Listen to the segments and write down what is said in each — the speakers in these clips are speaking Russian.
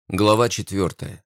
Глава 4.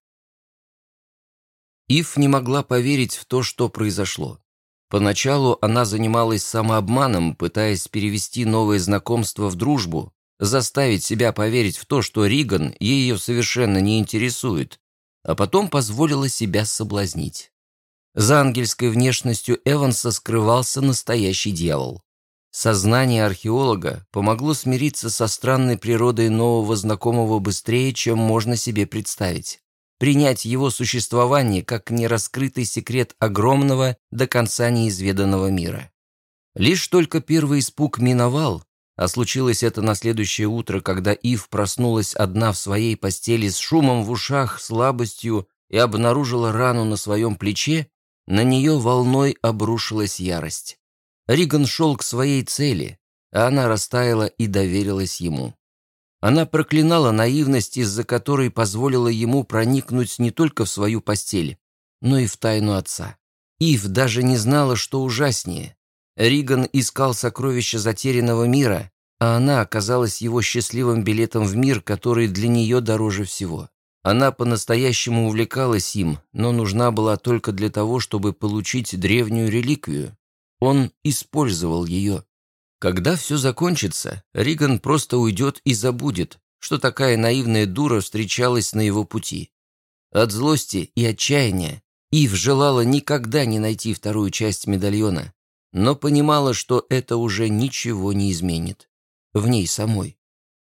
Ив не могла поверить в то, что произошло. Поначалу она занималась самообманом, пытаясь перевести новое знакомство в дружбу, заставить себя поверить в то, что Риган ее совершенно не интересует, а потом позволила себя соблазнить. За ангельской внешностью Эванса скрывался настоящий дьявол. Сознание археолога помогло смириться со странной природой нового знакомого быстрее, чем можно себе представить. Принять его существование как нераскрытый секрет огромного, до конца неизведанного мира. Лишь только первый испуг миновал, а случилось это на следующее утро, когда Ив проснулась одна в своей постели с шумом в ушах, слабостью и обнаружила рану на своем плече, на нее волной обрушилась ярость. Риган шел к своей цели, а она растаяла и доверилась ему. Она проклинала наивность, из-за которой позволила ему проникнуть не только в свою постель, но и в тайну отца. Ив даже не знала, что ужаснее. Риган искал сокровища затерянного мира, а она оказалась его счастливым билетом в мир, который для нее дороже всего. Она по-настоящему увлекалась им, но нужна была только для того, чтобы получить древнюю реликвию. Он использовал ее. Когда все закончится, Риган просто уйдет и забудет, что такая наивная дура встречалась на его пути. От злости и отчаяния Ив желала никогда не найти вторую часть медальона, но понимала, что это уже ничего не изменит. В ней самой.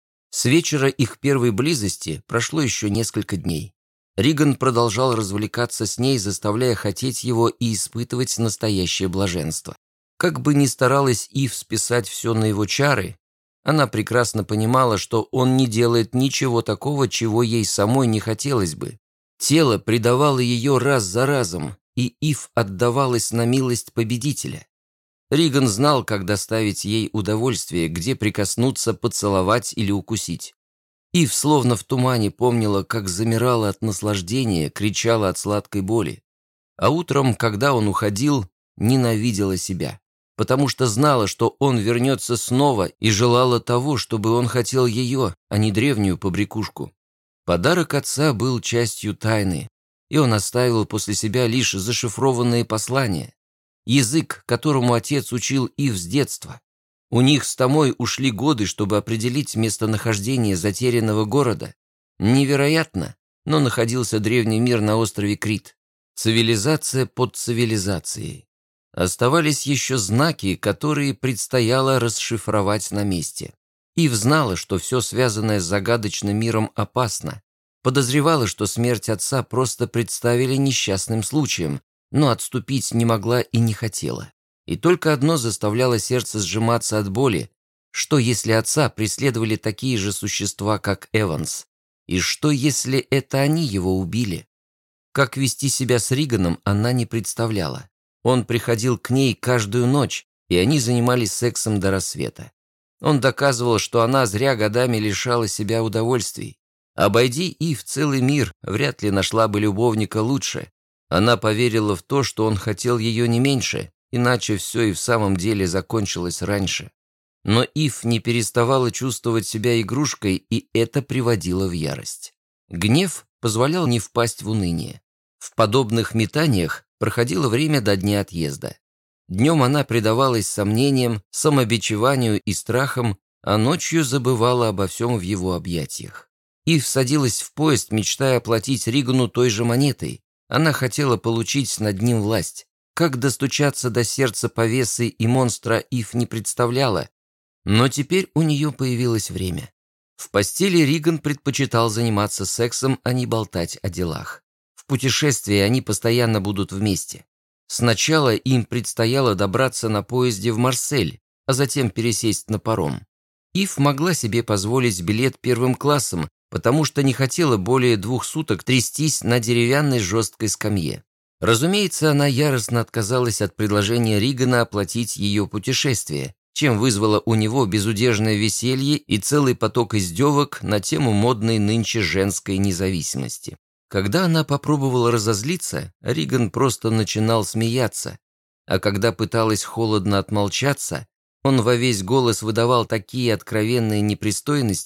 С вечера их первой близости прошло еще несколько дней. Риган продолжал развлекаться с ней, заставляя хотеть его и испытывать настоящее блаженство. Как бы ни старалась Ив списать все на его чары, она прекрасно понимала, что он не делает ничего такого, чего ей самой не хотелось бы. Тело предавало ее раз за разом, и Ив отдавалась на милость победителя. Риган знал, как доставить ей удовольствие, где прикоснуться, поцеловать или укусить. Ив словно в тумане помнила, как замирала от наслаждения, кричала от сладкой боли. А утром, когда он уходил, ненавидела себя, потому что знала, что он вернется снова, и желала того, чтобы он хотел ее, а не древнюю побрякушку. Подарок отца был частью тайны, и он оставил после себя лишь зашифрованные послания. Язык, которому отец учил Ив с детства. У них с Томой ушли годы, чтобы определить местонахождение затерянного города. Невероятно, но находился древний мир на острове Крит. Цивилизация под цивилизацией. Оставались еще знаки, которые предстояло расшифровать на месте. Ив знала, что все связанное с загадочным миром опасно. Подозревала, что смерть отца просто представили несчастным случаем, но отступить не могла и не хотела. И только одно заставляло сердце сжиматься от боли: что если отца преследовали такие же существа, как Эванс? И что если это они его убили? Как вести себя с Риганом она не представляла. Он приходил к ней каждую ночь, и они занимались сексом до рассвета. Он доказывал, что она зря годами лишала себя удовольствий. Обойди Ив целый мир, вряд ли нашла бы любовника лучше. Она поверила в то, что он хотел ее не меньше, иначе все и в самом деле закончилось раньше. Но Ив не переставала чувствовать себя игрушкой, и это приводило в ярость. Гнев позволял не впасть в уныние. В подобных метаниях проходило время до дня отъезда. Днем она предавалась сомнениям, самобичеванию и страхам, а ночью забывала обо всем в его объятиях. Ив садилась в поезд, мечтая оплатить Ригану той же монетой. Она хотела получить над ним власть. Как достучаться до сердца повесы и монстра Ив не представляла, но теперь у нее появилось время. В постели Риган предпочитал заниматься сексом, а не болтать о делах. В путешествии они постоянно будут вместе. Сначала им предстояло добраться на поезде в Марсель, а затем пересесть на паром. Ив могла себе позволить билет первым классом, потому что не хотела более 2 суток трястись на деревянной жесткой скамье. Разумеется, она яростно отказалась от предложения Ригана оплатить ее путешествие, чем вызвала у него безудержное веселье и целый поток издевок на тему модной нынче женской независимости. Когда она попробовала разозлиться, Риган просто начинал смеяться, а когда пыталась холодно отмолчаться, он во весь голос выдавал такие откровенные непристойности,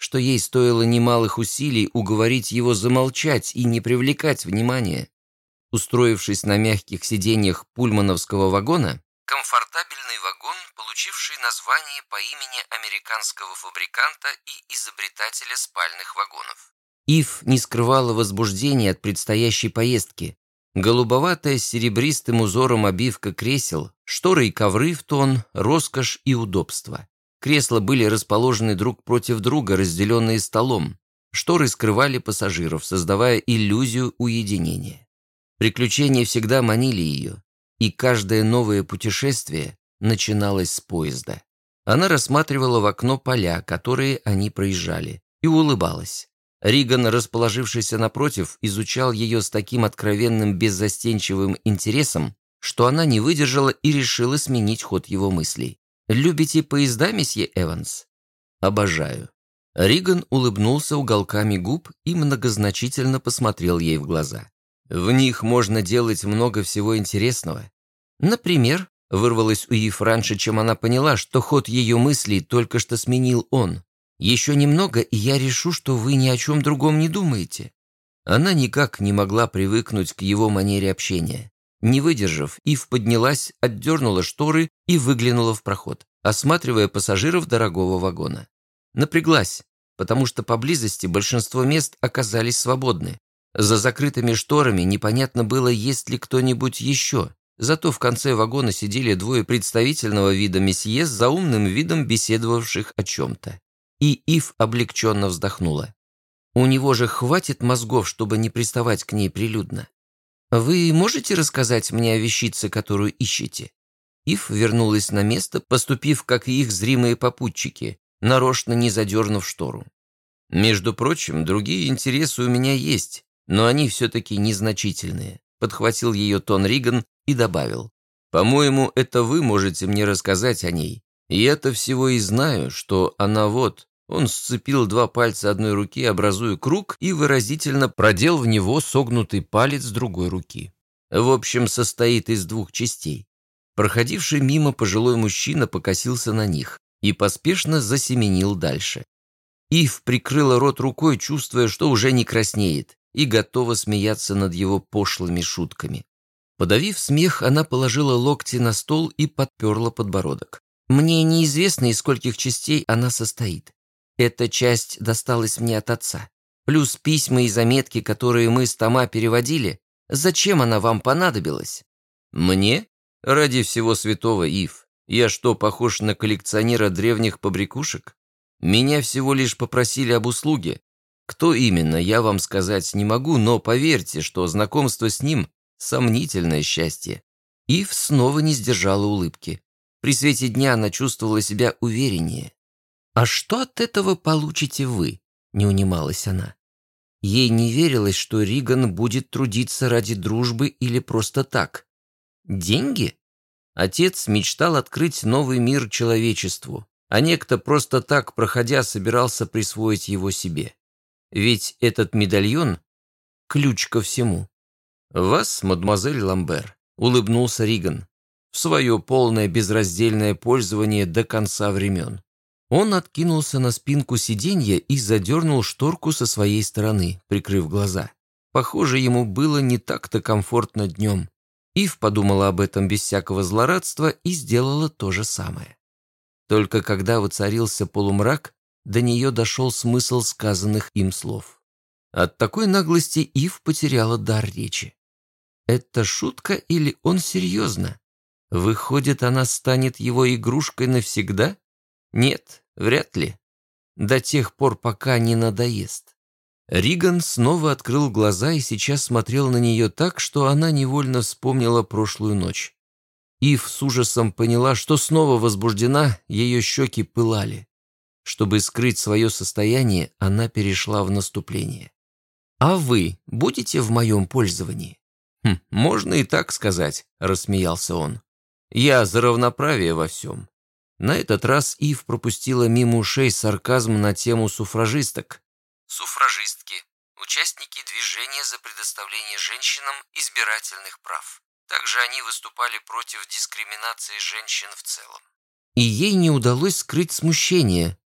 что ей стоило немалых усилий уговорить его замолчать и не привлекать внимания. Устроившись на мягких сиденьях пульмановского вагона, комфортабельный вагон, получивший название по имени американского фабриканта и изобретателя спальных вагонов, Ив не скрывала возбуждения от предстоящей поездки. Голубоватая с серебристым узором обивка кресел, шторы и ковры в тон, роскошь и удобство. Кресла были расположены друг против друга, разделенные столом. Шторы скрывали пассажиров, создавая иллюзию уединения. Приключения всегда манили ее, и каждое новое путешествие начиналось с поезда. Она рассматривала в окно поля, которые они проезжали, и улыбалась. Риган, расположившийся напротив, изучал ее с таким откровенным беззастенчивым интересом, что она не выдержала и решила сменить ход его мыслей. «Любите поезда, месье Эванс?» «Обожаю». Риган улыбнулся уголками губ и многозначительно посмотрел ей в глаза. «В них можно делать много всего интересного». «Например?» — вырвалось у Ив раньше, чем она поняла, что ход ее мыслей только что сменил он. «Еще немного, и я решу, что вы ни о чем другом не думаете». Она никак не могла привыкнуть к его манере общения. Не выдержав, Ив поднялась, отдернула шторы и выглянула в проход, осматривая пассажиров дорогого вагона. Напряглась, потому что поблизости большинство мест оказались свободны. За закрытыми шторами непонятно было, есть ли кто-нибудь еще. Зато в конце вагона сидели двое представительного вида месье с заумным видом беседовавших о чем-то. И Ив облегченно вздохнула. У него же хватит мозгов, чтобы не приставать к ней прилюдно. «Вы можете рассказать мне о вещице, которую ищете?» Ив вернулась на место, поступив, как и их зримые попутчики, нарочно не задернув штору. «Между прочим, другие интересы у меня есть, но они все-таки незначительные», подхватил ее тон Риган и добавил. «По-моему, это вы можете мне рассказать о ней. И я-то всего и знаю, что она вот...» Он сцепил два пальца одной руки, образуя круг, и выразительно продел в него согнутый палец другой руки. В общем, состоит из двух частей. Проходивший мимо пожилой мужчина покосился на них и поспешно засеменил дальше. Ив прикрыла рот рукой, чувствуя, что уже не краснеет, и готова смеяться над его пошлыми шутками. Подавив смех, она положила локти на стол и подперла подбородок. «Мне неизвестно, из скольких частей она состоит. Эта часть досталась мне от отца. Плюс письма и заметки, которые мы с Тома переводили. Зачем она вам понадобилась?» «Мне? Ради всего святого, Ив. Я что, похож на коллекционера древних побрякушек? Меня всего лишь попросили об услуге. Кто именно, я вам сказать не могу, но поверьте, что знакомство с ним – сомнительное счастье». Ив снова не сдержала улыбки. При свете дня она чувствовала себя увереннее. «А что от этого получите вы?» – не унималась она. Ей не верилось, что Риган будет трудиться ради дружбы или просто так. Деньги? Отец мечтал открыть новый мир человечеству, а некто просто так, проходя, собирался присвоить его себе. Ведь этот медальон – ключ ко всему. «Вас, мадемуазель Ламбер», – улыбнулся Риган, – «в свое полное безраздельное пользование до конца времен». Он откинулся на спинку сиденья и задернул шторку со своей стороны, прикрыв глаза. Похоже, ему было не так-то комфортно днем. Ив подумала об этом без всякого злорадства и сделала то же самое. Только когда воцарился полумрак, до нее дошел смысл сказанных им слов. От такой наглости Ив потеряла дар речи. Это шутка или он серьезно? Выходит, она станет его игрушкой навсегда? Нет, вряд ли. До тех пор, пока не надоест. Риган снова открыл глаза и сейчас смотрел на нее так, что она невольно вспомнила прошлую ночь. Ив с ужасом поняла, что снова возбуждена, ее щеки пылали. Чтобы скрыть свое состояние, она перешла в наступление. «А вы будете в моем пользовании?» «Можно и так сказать», — рассмеялся он. «Я за равноправие во всем». На этот раз Ив пропустила мимо ушей сарказм на тему суфражисток. Суфражистки – участники движения за предоставление женщинам избирательных прав. Также они выступали против дискриминации женщин в целом. И ей не удалось скрыть смущение,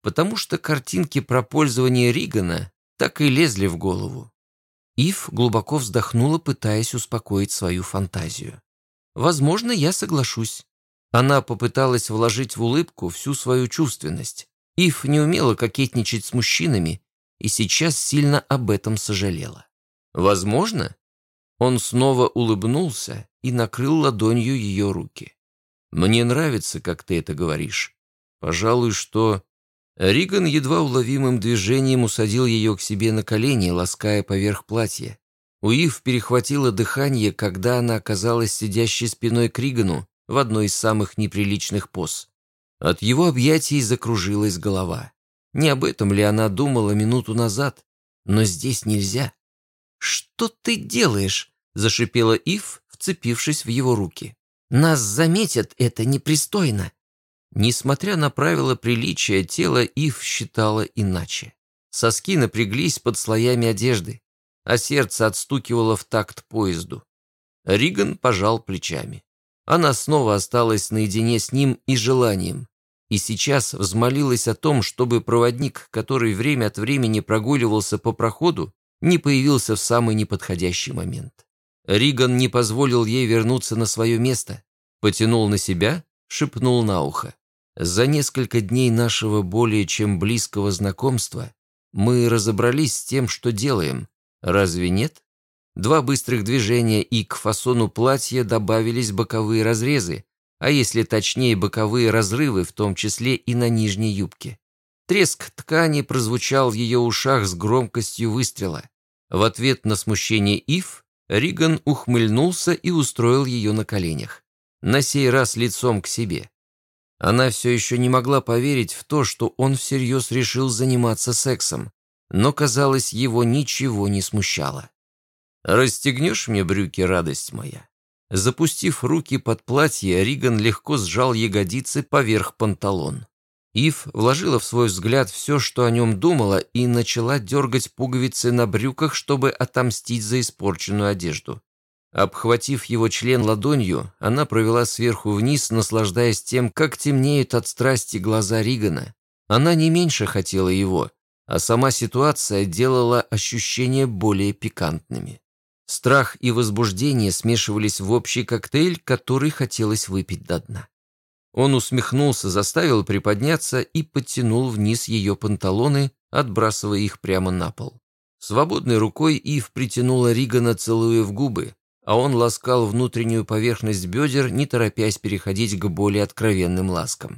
потому что картинки про пользование Ригана так и лезли в голову. Ив глубоко вздохнула, пытаясь успокоить свою фантазию. «Возможно, я соглашусь». Она попыталась вложить в улыбку всю свою чувственность. Ив не умела кокетничать с мужчинами и сейчас сильно об этом сожалела. «Возможно?» Он снова улыбнулся и накрыл ладонью ее руки. «Мне нравится, как ты это говоришь. Пожалуй, что...» Риган едва уловимым движением усадил ее к себе на колени, лаская поверх платья. У Ив перехватило дыхание, когда она оказалась сидящей спиной к Ригану в одной из самых неприличных поз. От его объятий закружилась голова. Не об этом ли она думала минуту назад? Но здесь нельзя. «Что ты делаешь?» – зашипела Ив, вцепившись в его руки. «Нас заметят, это непристойно». Несмотря на правила приличия, тело Ив считало иначе. Соски напряглись под слоями одежды, а сердце отстукивало в такт поезду. Риган пожал плечами. Она снова осталась наедине с ним и желанием, и сейчас взмолилась о том, чтобы проводник, который время от времени прогуливался по проходу, не появился в самый неподходящий момент. Риган не позволил ей вернуться на свое место, потянул на себя, шепнул на ухо. «За несколько дней нашего более чем близкого знакомства мы разобрались с тем, что делаем. Разве нет?» 2 быстрых движения, и к фасону платья добавились боковые разрезы, а если точнее боковые разрывы, в том числе и на нижней юбке. Треск ткани прозвучал в ее ушах с громкостью выстрела. В ответ на смущение Ив Риган ухмыльнулся и устроил ее на коленях, на сей раз лицом к себе. Она все еще не могла поверить в то, что он всерьез решил заниматься сексом, но, казалось, его ничего не смущало. «Расстегнешь мне брюки, радость моя?» Запустив руки под платье, Риган легко сжал ягодицы поверх панталон. Ив вложила в свой взгляд все, что о нем думала, и начала дергать пуговицы на брюках, чтобы отомстить за испорченную одежду. Обхватив его член ладонью, она провела сверху вниз, наслаждаясь тем, как темнеют от страсти глаза Ригана. Она не меньше хотела его, а сама ситуация делала ощущения более пикантными. Страх и возбуждение смешивались в общий коктейль, который хотелось выпить до дна. Он усмехнулся, заставил приподняться и подтянул вниз ее панталоны, отбрасывая их прямо на пол. Свободной рукой Ив притянула Ригана, целуя в губы, а он ласкал внутреннюю поверхность бедер, не торопясь переходить к более откровенным ласкам.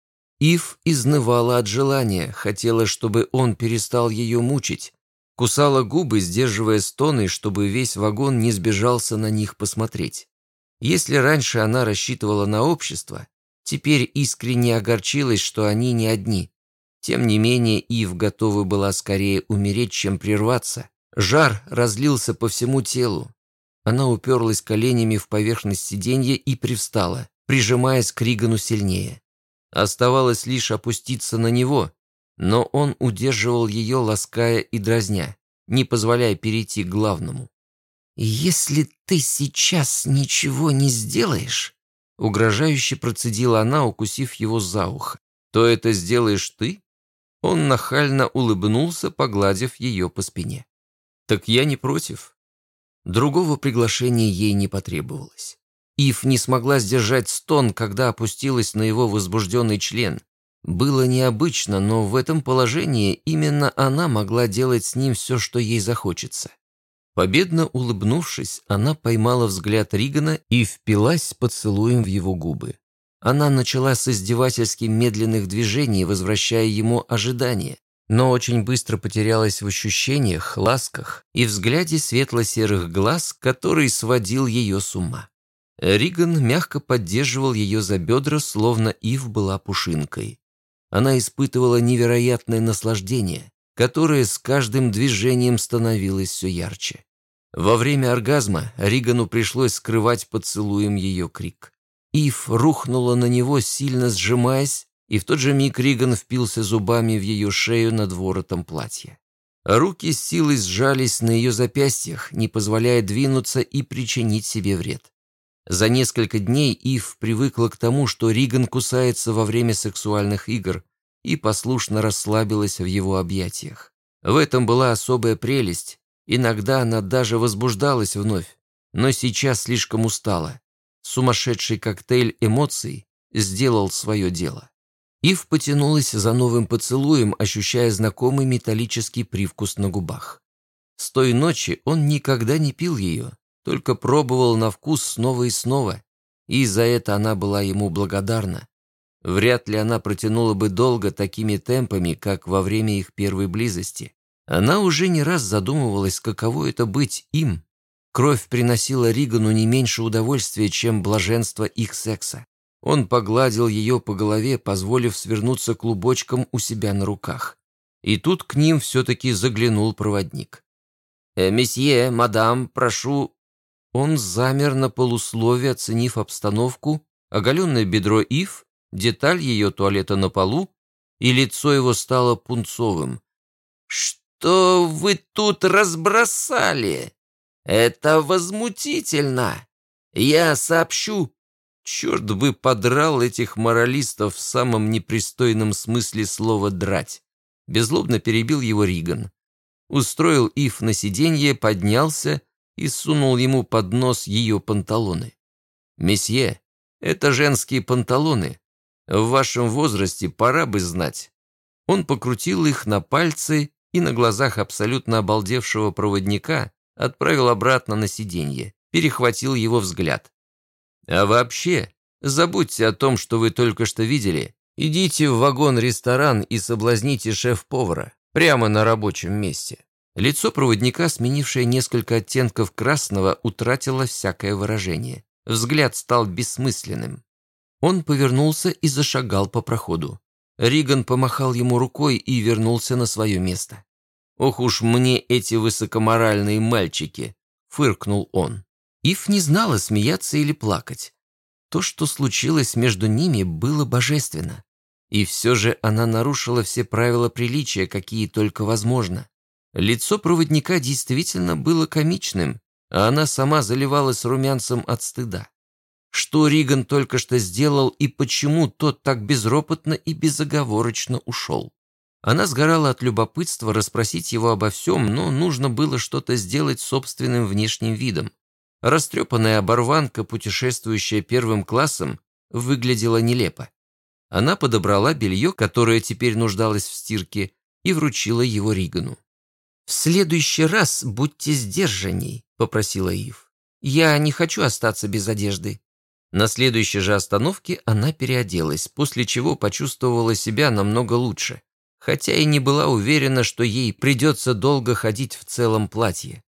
Ив изнывала от желания, хотела, чтобы он перестал ее мучить, кусала губы, сдерживая стоны, чтобы весь вагон не сбежался на них посмотреть. Если раньше она рассчитывала на общество, теперь искренне огорчилась, что они не одни. Тем не менее, Ив готова была скорее умереть, чем прерваться. Жар разлился по всему телу. Она уперлась коленями в поверхность сиденья и привстала, прижимаясь к Ригану сильнее. Оставалось лишь опуститься на него, но он удерживал ее, лаская и дразня, не позволяя перейти к главному. «Если ты сейчас ничего не сделаешь», — угрожающе процедила она, укусив его за ухо, «то это сделаешь ты?» Он нахально улыбнулся, погладив ее по спине. «Так я не против». Другого приглашения ей не потребовалось. Ив не смогла сдержать стон, когда опустилась на его возбужденный член. Было необычно, но в этом положении именно она могла делать с ним все, что ей захочется. Победно улыбнувшись, она поймала взгляд Ригана и впилась поцелуем в его губы. Она начала с издевательски медленных движений, возвращая ему ожидание, но очень быстро потерялась в ощущениях, ласках и взгляде светло-серых глаз, который сводил ее с ума. Риган мягко поддерживал ее за бедра, словно Ив была пушинкой. Она испытывала невероятное наслаждение, которое с каждым движением становилось все ярче. Во время оргазма Ригану пришлось скрывать поцелуем ее крик. Ив рухнула на него, сильно сжимаясь, и в тот же миг Риган впился зубами в ее шею над воротом платья. Руки с силой сжались на ее запястьях, не позволяя двинуться и причинить себе вред. За несколько дней Ив привыкла к тому, что Риган кусается во время сексуальных игр, и послушно расслабилась в его объятиях. В этом была особая прелесть, иногда она даже возбуждалась вновь, но сейчас слишком устала. Сумасшедший коктейль эмоций сделал свое дело. Ив потянулась за новым поцелуем, ощущая знакомый металлический привкус на губах. С той ночи он никогда не пил ее, только пробовал на вкус снова и снова, и за это она была ему благодарна. Вряд ли она протянула бы долго такими темпами, как во время их первой близости. Она уже не раз задумывалась, каково это быть им. Кровь приносила Ригану не меньше удовольствия, чем блаженство их секса. Он погладил ее по голове, позволив свернуться клубочком у себя на руках. И тут к ним все-таки заглянул проводник. «Месье, мадам, прошу...» Он замер на полуслове, оценив обстановку, оголенное бедро Ив, деталь ее туалета на полу, и лицо его стало пунцовым. «Что вы тут разбросали? Это возмутительно! Я сообщу...» Черт бы подрал этих моралистов в самом непристойном смысле слова «драть». Беззлобно перебил его Риган. Устроил Ив на сиденье, поднялся и сунул ему под нос ее панталоны. «Месье, это женские панталоны. В вашем возрасте пора бы знать». Он покрутил их на пальцы и на глазах абсолютно обалдевшего проводника отправил обратно на сиденье, перехватил его взгляд. «А вообще, забудьте о том, что вы только что видели. Идите в вагон-ресторан и соблазните шеф-повара прямо на рабочем месте». Лицо проводника, сменившее несколько оттенков красного, утратило всякое выражение. Взгляд стал бессмысленным. Он повернулся и зашагал по проходу. Риган помахал ему рукой и вернулся на свое место. «Ох уж мне эти высокоморальные мальчики!» — фыркнул он. Ив не знала, смеяться или плакать. То, что случилось между ними, было божественно. И все же она нарушила все правила приличия, какие только возможно. Лицо проводника действительно было комичным, а она сама заливалась румянцем от стыда. Что Риган только что сделал и почему тот так безропотно и безоговорочно ушел? Она сгорала от любопытства расспросить его обо всем, но нужно было что-то сделать с собственным внешним видом. Растрепанная оборванка, путешествующая первым классом, выглядела нелепо. Она подобрала белье, которое теперь нуждалось в стирке, и вручила его Ригану. «В следующий раз будьте сдержанней», — попросила Ив. «Я не хочу остаться без одежды». На следующей же остановке она переоделась, после чего почувствовала себя намного лучше, хотя и не была уверена, что ей придется долго ходить в целом платье.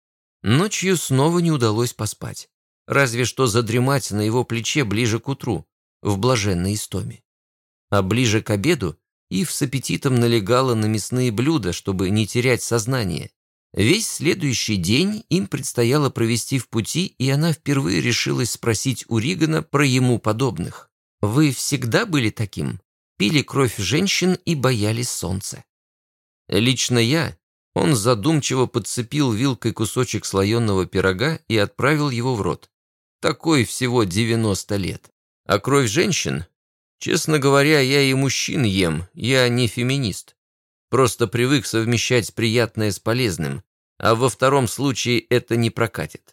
Ночью снова не удалось поспать, разве что задремать на его плече ближе к утру, в блаженной истоме. А ближе к обеду Ив с аппетитом налегала на мясные блюда, чтобы не терять сознание. Весь следующий день им предстояло провести в пути, и она впервые решилась спросить у Ригана про ему подобных. «Вы всегда были таким? Пили кровь женщин и боялись солнца?» «Лично я...» Он задумчиво подцепил вилкой кусочек слоеного пирога и отправил его в рот. Такой всего 90 лет. А кровь женщин? Честно говоря, я и мужчин ем, я не феминист. Просто привык совмещать приятное с полезным, а во втором случае это не прокатит.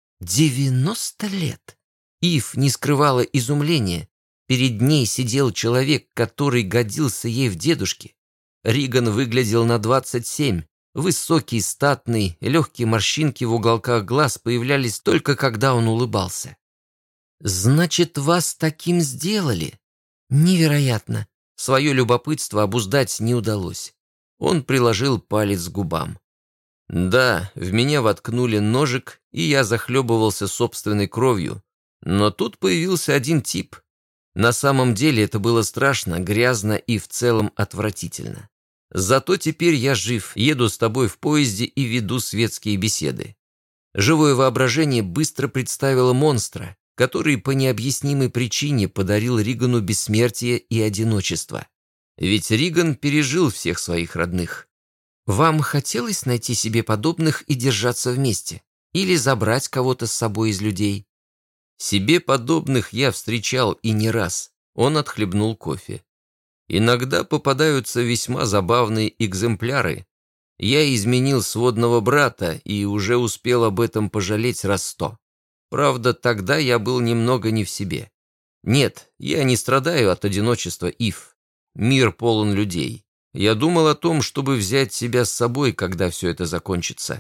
90 лет! Ив не скрывала изумления. Перед ней сидел человек, который годился ей в дедушке. Риган выглядел на 27. Высокий, статный, легкие морщинки в уголках глаз появлялись только когда он улыбался. «Значит, вас таким сделали?» «Невероятно!» Свое любопытство обуздать не удалось. Он приложил палец к губам. «Да, в меня воткнули ножик, и я захлебывался собственной кровью. Но тут появился один тип. На самом деле это было страшно, грязно и в целом отвратительно. Зато теперь я жив, еду с тобой в поезде и веду светские беседы». Живое воображение быстро представило монстра, который по необъяснимой причине подарил Ригану бессмертие и одиночество. Ведь Риган пережил всех своих родных. «Вам хотелось найти себе подобных и держаться вместе? Или забрать кого-то с собой из людей?» «Себе подобных я встречал и не раз». Он отхлебнул кофе. Иногда попадаются весьма забавные экземпляры. Я изменил сводного брата и уже успел об этом пожалеть раз 100. Правда, тогда я был немного не в себе. Нет, я не страдаю от одиночества, Ив. Мир полон людей. Я думал о том, чтобы взять себя с собой, когда все это закончится.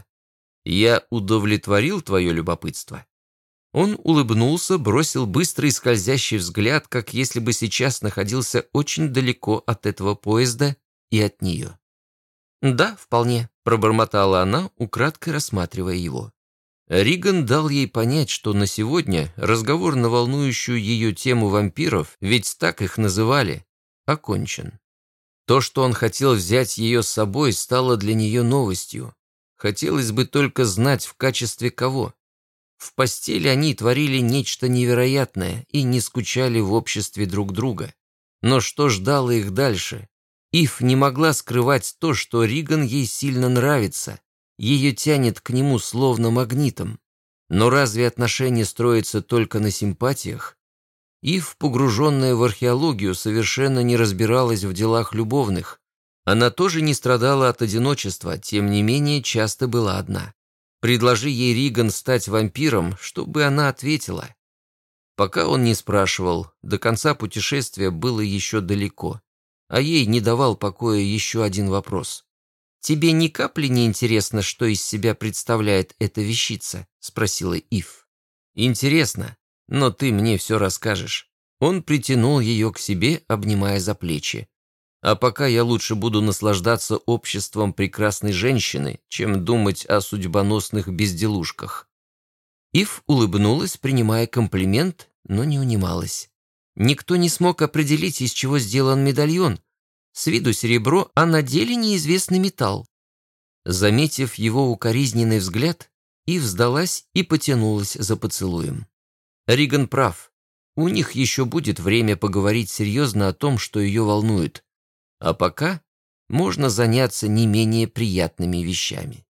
Я удовлетворил твое любопытство?» Он улыбнулся, бросил быстрый скользящий взгляд, как если бы сейчас находился очень далеко от этого поезда и от нее. «Да, вполне», — пробормотала она, украдкой рассматривая его. Риган дал ей понять, что на сегодня разговор на волнующую ее тему вампиров, ведь так их называли, окончен. То, что он хотел взять ее с собой, стало для нее новостью. Хотелось бы только знать, в качестве кого. В постели они творили нечто невероятное и не скучали в обществе друг друга. Но что ждало их дальше? Ив не могла скрывать то, что Риган ей сильно нравится. Ее тянет к нему словно магнитом. Но разве отношения строятся только на симпатиях? Ив, погруженная в археологию, совершенно не разбиралась в делах любовных. Она тоже не страдала от одиночества, тем не менее часто была одна. Предложи ей Риган стать вампиром, чтобы она ответила. Пока он не спрашивал, до конца путешествия было еще далеко, а ей не давал покоя еще один вопрос. «Тебе ни капли не интересно, что из себя представляет эта вещица?» — спросила Ив. «Интересно, но ты мне все расскажешь». Он притянул ее к себе, обнимая за плечи. А пока я лучше буду наслаждаться обществом прекрасной женщины, чем думать о судьбоносных безделушках». Ив улыбнулась, принимая комплимент, но не унималась. Никто не смог определить, из чего сделан медальон. С виду серебро, а на деле неизвестный металл. Заметив его укоризненный взгляд, Ив сдалась и потянулась за поцелуем. Риган прав. У них еще будет время поговорить серьезно о том, что ее волнует. А пока можно заняться не менее приятными вещами.